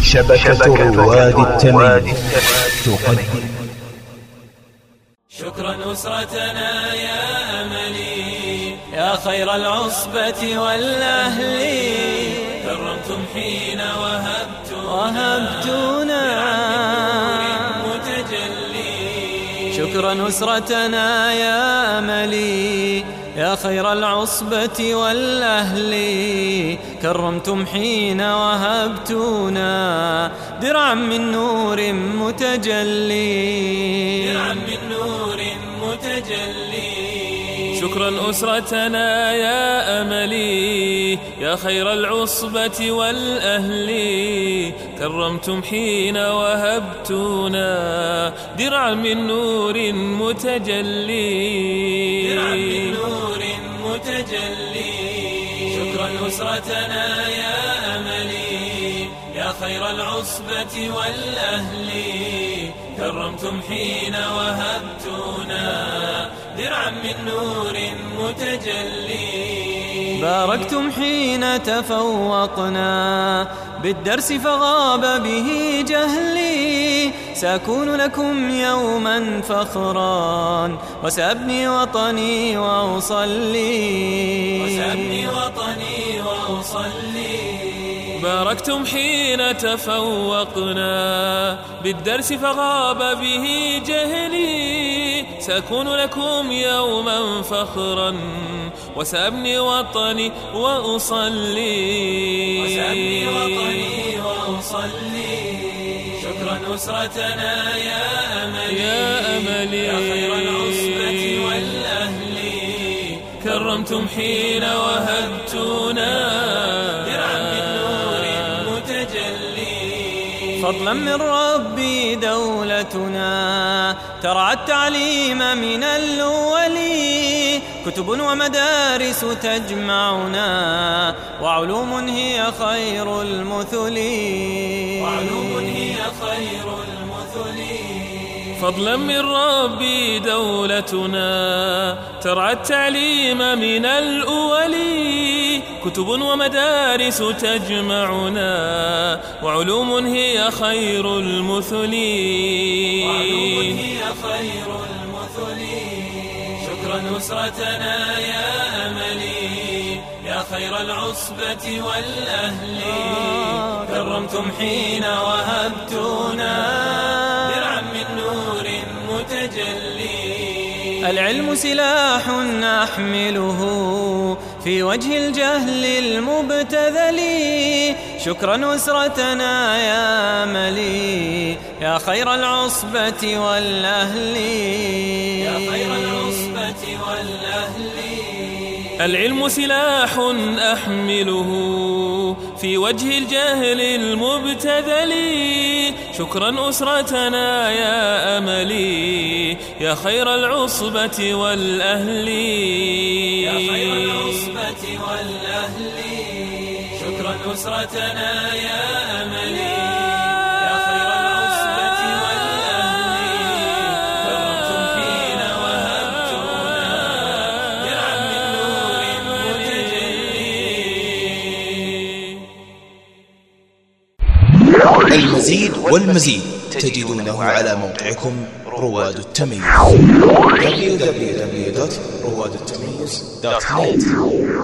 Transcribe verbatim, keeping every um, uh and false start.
شبكة رواد التمييز تقدم. شكرا أسرتنا يا أملي يا خير العصبة والأهل، كرمتم حين وهبتونا متجلي. شكرا أسرتنا يا أملي يا خير العصبة والأهل، كرمتم حين وهبتونا درعا من نور متجلي، درعا من نور متجلي. شكرا أسرتنا يا أملي يا خير العصبة والأهل، كرمتم حين وهبتونا درعا من نور متجلي، درعا من نور متجلي. شكرا أسرتنا يا أملي يا خير العصبة والأهل، كرمتم حين وهبتونا درعا من نور متجلي. باركتم حين تفوقنا بالدرس فغاب به جهلي، سأكون لكم يوما فخرا وسأبني وطني وأصلي، وسأبني وطني وأصلي. باركتم حين تفوقنا بالدرس فغاب به جهلي، سأكون لكم يوما فخرا وسأبني وطني وأصلي، وسأبني وطني وأصلي. شكرا أسرتنا يا أملي يا أملي يا خير العصبة والأهل، كرمتم حين وهبتونا درعا من نور متجلي. فضلا من ربي دولتنا ترعى التعليم من الأول، كتب ومدارس تجمعنا وعلوم هي خير المثل، وعلوم هي خير المثل. فضلا من ربي دولتنا ترعى التعليم من الأول، كتب ومدارس تجمعنا وعلوم هي خير المثل، وعلوم هي خير المثل. شكرا أسرتنا يا أملي يا خير العصبة والأهل، كرمتم حين وهبتونا درعا من نور متجلي. العلم سلاح أحمله في وجه الجهل المبتذل، شكرا أسرتنا يا أملي يا خير العصبة والأهل، يا خير العصبة والأهل. العلم سلاح أحمله في وجه الجهل المبتذل، شكرا أسرتنا يا أملي يا خير العصبة والأهل، يا خير العصبة والأهل. شكرا أسرتنا يا أملي يا خير العصبة والأهل، كرمتم حين وهبتونا درعا من نور متجلي. المزيد والمزيد تجدونه على موقعكم رواد التمييز دبليو دبليو دبليو دوت رواد التمييز دوت نت.